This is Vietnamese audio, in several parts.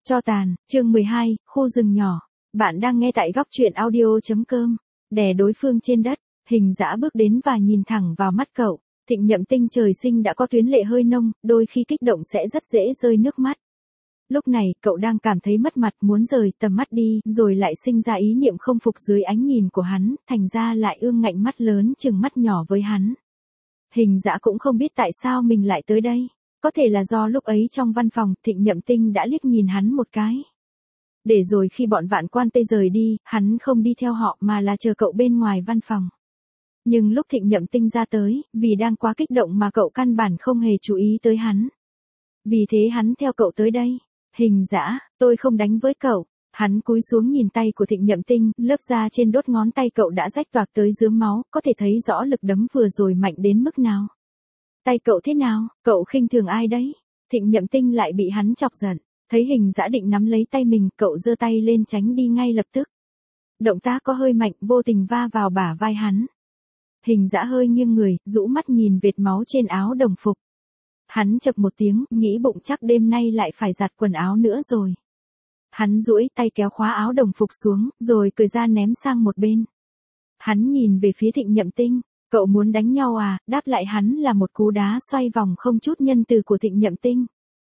Tro tàn, chương 12, khu rừng nhỏ. Bạn đang nghe tại góc truyện audio.com. Đè đối phương trên đất, Hình Dã bước đến và nhìn thẳng vào mắt cậu. Thịnh Nhậm Tinh trời sinh đã có tuyến lệ hơi nông, đôi khi kích động sẽ rất dễ rơi nước mắt. Lúc này, cậu đang cảm thấy mất mặt muốn rời tầm mắt đi, rồi lại sinh ra ý niệm không phục dưới ánh nhìn của hắn, thành ra lại ương ngạnh mắt lớn chừng mắt nhỏ với hắn. Hình Dã cũng không biết tại sao mình lại tới đây. Có thể là do lúc ấy trong văn phòng, Thịnh Nhậm Tinh đã liếc nhìn hắn một cái. Để rồi khi bọn Vạn Quan Tây rời đi, hắn không đi theo họ mà là chờ cậu bên ngoài văn phòng. Nhưng lúc Thịnh Nhậm Tinh ra tới, vì đang quá kích động mà cậu căn bản không hề chú ý tới hắn. Vì thế hắn theo cậu tới đây. Hình Dã, tôi không đánh với cậu. Hắn cúi xuống nhìn tay của Thịnh Nhậm Tinh, lớp da trên đốt ngón tay cậu đã rách toạc tới rướm máu, có thể thấy rõ lực đấm vừa rồi mạnh đến mức nào. Tay cậu thế nào, cậu khinh thường ai đấy? Thịnh Nhậm Tinh lại bị hắn chọc giận. Thấy Hình Dã định nắm lấy tay mình, cậu giơ tay lên tránh đi ngay lập tức. Động tác có hơi mạnh, vô tình va vào bả vai hắn. Hình Dã hơi nghiêng người, rũ mắt nhìn vệt máu trên áo đồng phục. Hắn chậc một tiếng, nghĩ bụng chắc đêm nay lại phải giặt quần áo nữa rồi. Hắn duỗi tay kéo khóa áo đồng phục xuống, rồi cởi ra ném sang một bên. Hắn nhìn về phía Thịnh Nhậm Tinh. Cậu muốn đánh nhau à? Đáp lại hắn là một cú đá xoay vòng không chút nhân từ của Thịnh Nhậm Tinh.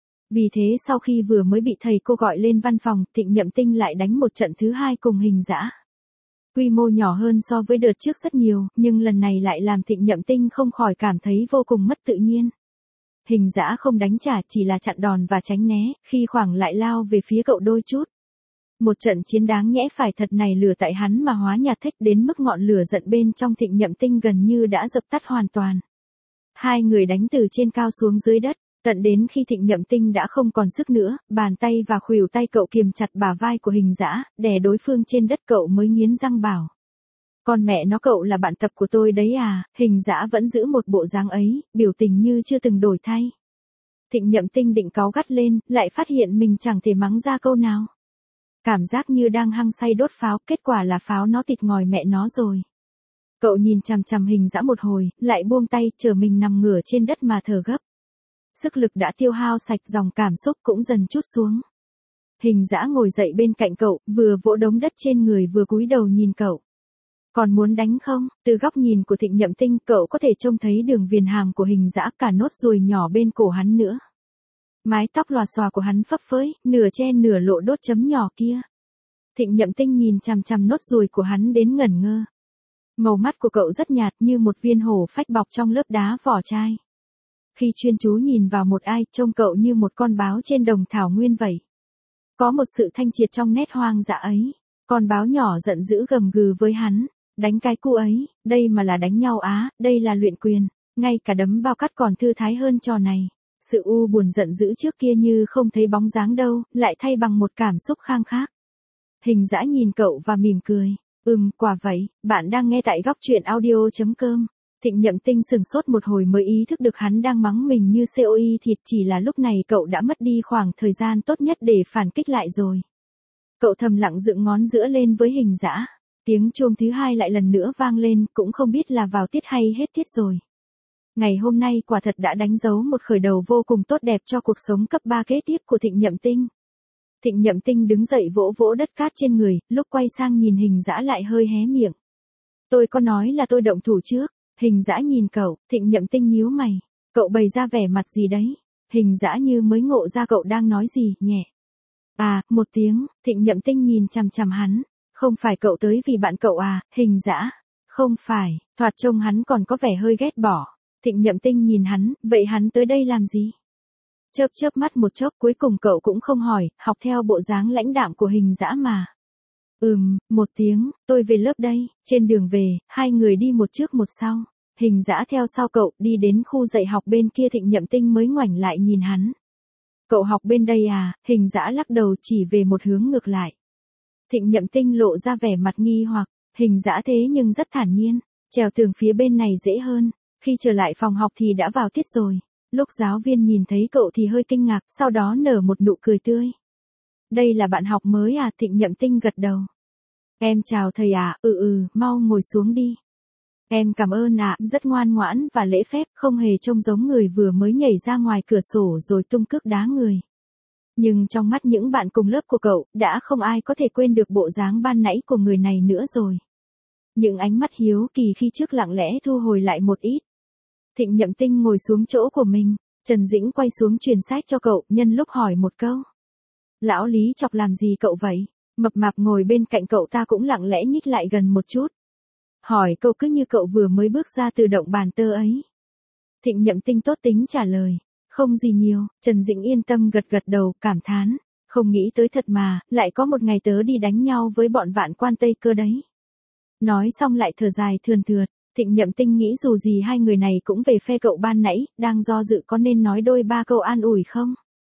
Vì thế sau khi vừa mới bị thầy cô gọi lên văn phòng, Thịnh Nhậm Tinh lại đánh một trận thứ hai cùng Hình Dã. Quy mô nhỏ hơn so với đợt trước rất nhiều, nhưng lần này lại làm Thịnh Nhậm Tinh không khỏi cảm thấy vô cùng mất tự nhiên. Hình Dã không đánh trả, chỉ là chặn đòn và tránh né, khi khoảng lại lao về phía cậu đôi chút. Một trận chiến đáng nhẽ phải thật này lửa tại hắn mà hóa nhạt thích đến mức ngọn lửa giận bên trong Thịnh Nhậm Tinh gần như đã dập tắt hoàn toàn. Hai người đánh từ trên cao xuống dưới đất, tận đến khi Thịnh Nhậm Tinh đã không còn sức nữa, bàn tay và khuỷu tay cậu kiềm chặt bả vai của Hình Dã, đè đối phương trên đất, cậu mới nghiến răng bảo. Con mẹ nó, cậu là bạn tập của tôi đấy à? Hình Dã vẫn giữ một bộ dáng ấy, biểu tình như chưa từng đổi thay. Thịnh Nhậm Tinh định cáu gắt lên, lại phát hiện mình chẳng thể mắng ra câu nào. Cảm giác như đang hăng say đốt pháo, kết quả là pháo nó thịt ngòi mẹ nó rồi. Cậu nhìn chằm chằm Hình Dã một hồi, lại buông tay, chờ mình nằm ngửa trên đất mà thở gấp. Sức lực đã tiêu hao sạch, dòng cảm xúc cũng dần trút xuống. Hình Dã ngồi dậy bên cạnh cậu, vừa vỗ đống đất trên người vừa cúi đầu nhìn cậu. Còn muốn đánh không? Từ góc nhìn của Thịnh Nhậm Tinh, cậu có thể trông thấy đường viền hàm của Hình Dã, cả nốt ruồi nhỏ bên cổ hắn nữa. Mái tóc lòa xòa của hắn phấp phới, nửa che nửa lộ đốt chấm nhỏ kia. Thịnh Nhậm Tinh nhìn chằm chằm nốt ruồi của hắn đến ngẩn ngơ. Màu mắt của cậu rất nhạt, như một viên hổ phách bọc trong lớp đá vỏ chai. Khi chuyên chú nhìn vào một ai, trông cậu như một con báo trên đồng thảo nguyên vậy. Có một sự thanh triệt trong nét hoang dã ấy. Con báo nhỏ giận dữ gầm gừ với hắn. Đánh cái cu ấy, đây mà là đánh nhau á, đây là luyện quyền. Ngay cả đấm bao cắt còn thư thái hơn trò này. Sự u buồn giận dữ trước kia như không thấy bóng dáng đâu, lại thay bằng một cảm xúc khang khác. Hình Dã nhìn cậu và mỉm cười. Quả vậy, bạn đang nghe tại góc truyện audio.com. Thịnh Nhậm Tinh sừng sốt một hồi mới ý thức được hắn đang mắng mình như COI thịt, chỉ là lúc này cậu đã mất đi khoảng thời gian tốt nhất để phản kích lại rồi. Cậu thầm lặng dựng ngón giữa lên với Hình Dã. Tiếng chuông thứ hai lại lần nữa vang lên, cũng không biết là vào tiết hay hết tiết rồi. Ngày hôm nay quả thật đã đánh dấu một khởi đầu vô cùng tốt đẹp cho cuộc sống cấp 3 kế tiếp của Thịnh Nhậm Tinh. Thịnh Nhậm Tinh đứng dậy vỗ vỗ đất cát trên người, lúc quay sang nhìn Hình Dã lại hơi hé miệng. Tôi có nói là tôi động thủ trước. Hình Dã nhìn cậu, Thịnh Nhậm Tinh nhíu mày. Cậu bày ra vẻ mặt gì đấy? Hình Dã như mới ngộ ra cậu đang nói gì, nhẹ. À, một tiếng, Thịnh Nhậm Tinh nhìn chằm chằm hắn. Không phải cậu tới vì bạn cậu à, Hình Dã? Không phải, thoạt trông hắn còn có vẻ hơi ghét bỏ. Thịnh Nhậm Tinh nhìn hắn, vậy hắn tới đây làm gì? Chớp chớp mắt một chốc, cuối cùng cậu cũng không hỏi, học theo bộ dáng lãnh đạm của Hình Dã mà. Một tiếng, tôi về lớp đây. Trên đường về, hai người đi một trước một sau. Hình Dã theo sau cậu, đi đến khu dạy học bên kia. Thịnh Nhậm Tinh mới ngoảnh lại nhìn hắn. Cậu học bên đây à? Hình Dã lắc đầu chỉ về một hướng ngược lại. Thịnh Nhậm Tinh lộ ra vẻ mặt nghi hoặc. Hình Dã thế nhưng rất thản nhiên. Trèo tường phía bên này dễ hơn. Khi trở lại phòng học thì đã vào tiết rồi. Lúc giáo viên nhìn thấy cậu thì hơi kinh ngạc, sau đó nở một nụ cười tươi. Đây là bạn học mới à? Thịnh Nhậm Tinh gật đầu. Em chào thầy à? Mau ngồi xuống đi. Em cảm ơn ạ, rất ngoan ngoãn và lễ phép, không hề trông giống người vừa mới nhảy ra ngoài cửa sổ rồi tung cước đá người. Nhưng trong mắt những bạn cùng lớp của cậu, đã không ai có thể quên được bộ dáng ban nãy của người này nữa rồi. Những ánh mắt hiếu kỳ khi trước lặng lẽ thu hồi lại một ít. Thịnh Nhậm Tinh ngồi xuống chỗ của mình, Trần Dĩnh quay xuống truyền sách cho cậu, nhân lúc hỏi một câu. Lão Lý chọc làm gì cậu vậy? Mập mạp ngồi bên cạnh cậu ta cũng lặng lẽ nhích lại gần một chút. Hỏi câu cứ như cậu vừa mới bước ra từ động bàn tơ ấy. Thịnh Nhậm Tinh tốt tính trả lời. Không gì nhiều, Trần Dĩnh yên tâm gật gật đầu, cảm thán. Không nghĩ tới thật mà, lại có một ngày tớ đi đánh nhau với bọn Vạn Quan Tây Cơ đấy. Nói xong lại thở dài thườn thượt. Thịnh Nhậm Tinh nghĩ dù gì hai người này cũng về phe cậu ban nãy, đang do dự có nên nói đôi ba câu an ủi không?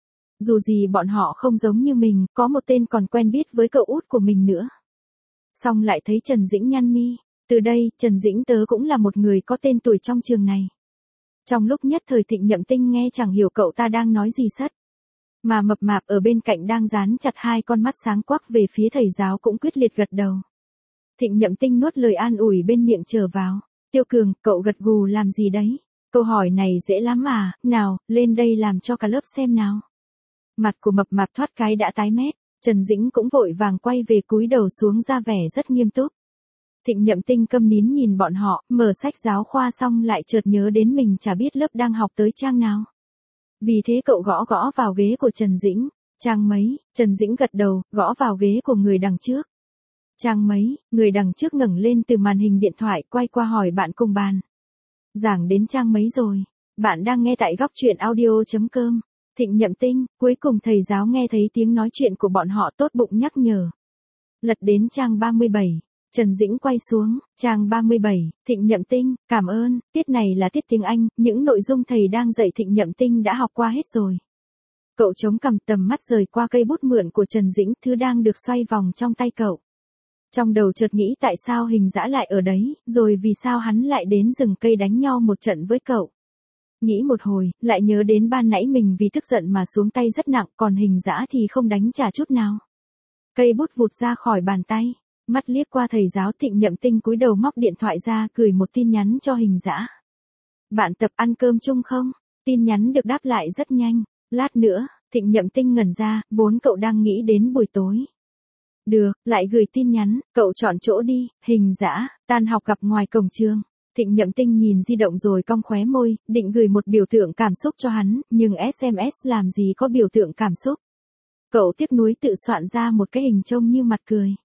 Dù gì bọn họ không giống như mình, có một tên còn quen biết với cậu út của mình nữa. Xong lại thấy Trần Dĩnh nhăn mi. Từ đây, Trần Dĩnh tớ cũng là một người có tên tuổi trong trường này. Trong lúc nhất thời Thịnh Nhậm Tinh nghe chẳng hiểu cậu ta đang nói gì sất. Mà mập mạp ở bên cạnh đang dán chặt hai con mắt sáng quắc về phía thầy giáo cũng quyết liệt gật đầu. Thịnh Nhậm Tinh nuốt lời an ủi bên miệng trở vào. Tiêu Cường, cậu gật gù làm gì đấy? Câu hỏi này dễ lắm mà, nào, lên đây làm cho cả lớp xem nào. Mặt của mập mạp thoát cái đã tái mét, Trần Dĩnh cũng vội vàng quay về cúi đầu xuống ra vẻ rất nghiêm túc. Thịnh Nhậm Tinh câm nín nhìn bọn họ, mở sách giáo khoa xong lại chợt nhớ đến mình chả biết lớp đang học tới trang nào. Vì thế cậu gõ gõ vào ghế của Trần Dĩnh. Trang mấy? Trần Dĩnh gật đầu, gõ vào ghế của người đằng trước. Trang mấy? Người đằng trước ngẩng lên từ màn hình điện thoại quay qua hỏi bạn cùng bàn. Giảng đến trang mấy rồi? Bạn đang nghe tại góc truyện audio.com. Thịnh Nhậm Tinh, cuối cùng thầy giáo nghe thấy tiếng nói chuyện của bọn họ tốt bụng nhắc nhở. Lật đến trang 37. Trần Dĩnh quay xuống, trang 37, Thịnh Nhậm Tinh, cảm ơn, tiết này là tiết tiếng Anh, những nội dung thầy đang dạy Thịnh Nhậm Tinh đã học qua hết rồi. Cậu chống cằm tầm mắt rời qua cây bút mượn của Trần Dĩnh, thứ đang được xoay vòng trong tay cậu. Trong đầu chợt nghĩ tại sao Hình Dã lại ở đấy, rồi vì sao hắn lại đến rừng cây đánh nhau một trận với cậu. Nghĩ một hồi, lại nhớ đến ban nãy mình vì tức giận mà xuống tay rất nặng, còn Hình Dã thì không đánh trả chút nào. Cây bút vụt ra khỏi bàn tay. Mắt liếc qua thầy giáo, Thịnh Nhậm Tinh cúi đầu móc điện thoại ra gửi một tin nhắn cho Hình Dã. Bạn tập ăn cơm chung không? Tin nhắn được đáp lại rất nhanh. Lát nữa, Thịnh Nhậm Tinh ngẩn ra, vốn cậu đang nghĩ đến buổi tối. Được, lại gửi tin nhắn, cậu chọn chỗ đi, Hình Dã, tan học gặp ngoài cổng trường. Thịnh Nhậm Tinh nhìn di động rồi cong khóe môi, định gửi một biểu tượng cảm xúc cho hắn, nhưng SMS làm gì có biểu tượng cảm xúc. Cậu tiếc nuối tự soạn ra một cái hình trông như mặt cười.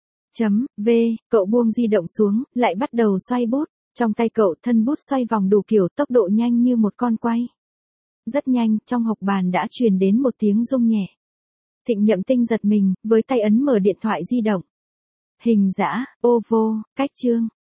Cậu buông di động xuống, lại bắt đầu xoay bút. Trong tay cậu thân bút xoay vòng đủ kiểu, tốc độ nhanh như một con quay. Rất nhanh, trong học bàn đã truyền đến một tiếng rung nhẹ. Thịnh Nhậm Tinh giật mình, với tay ấn mở điện thoại di động. Hình Dã, ô vô, cách chương.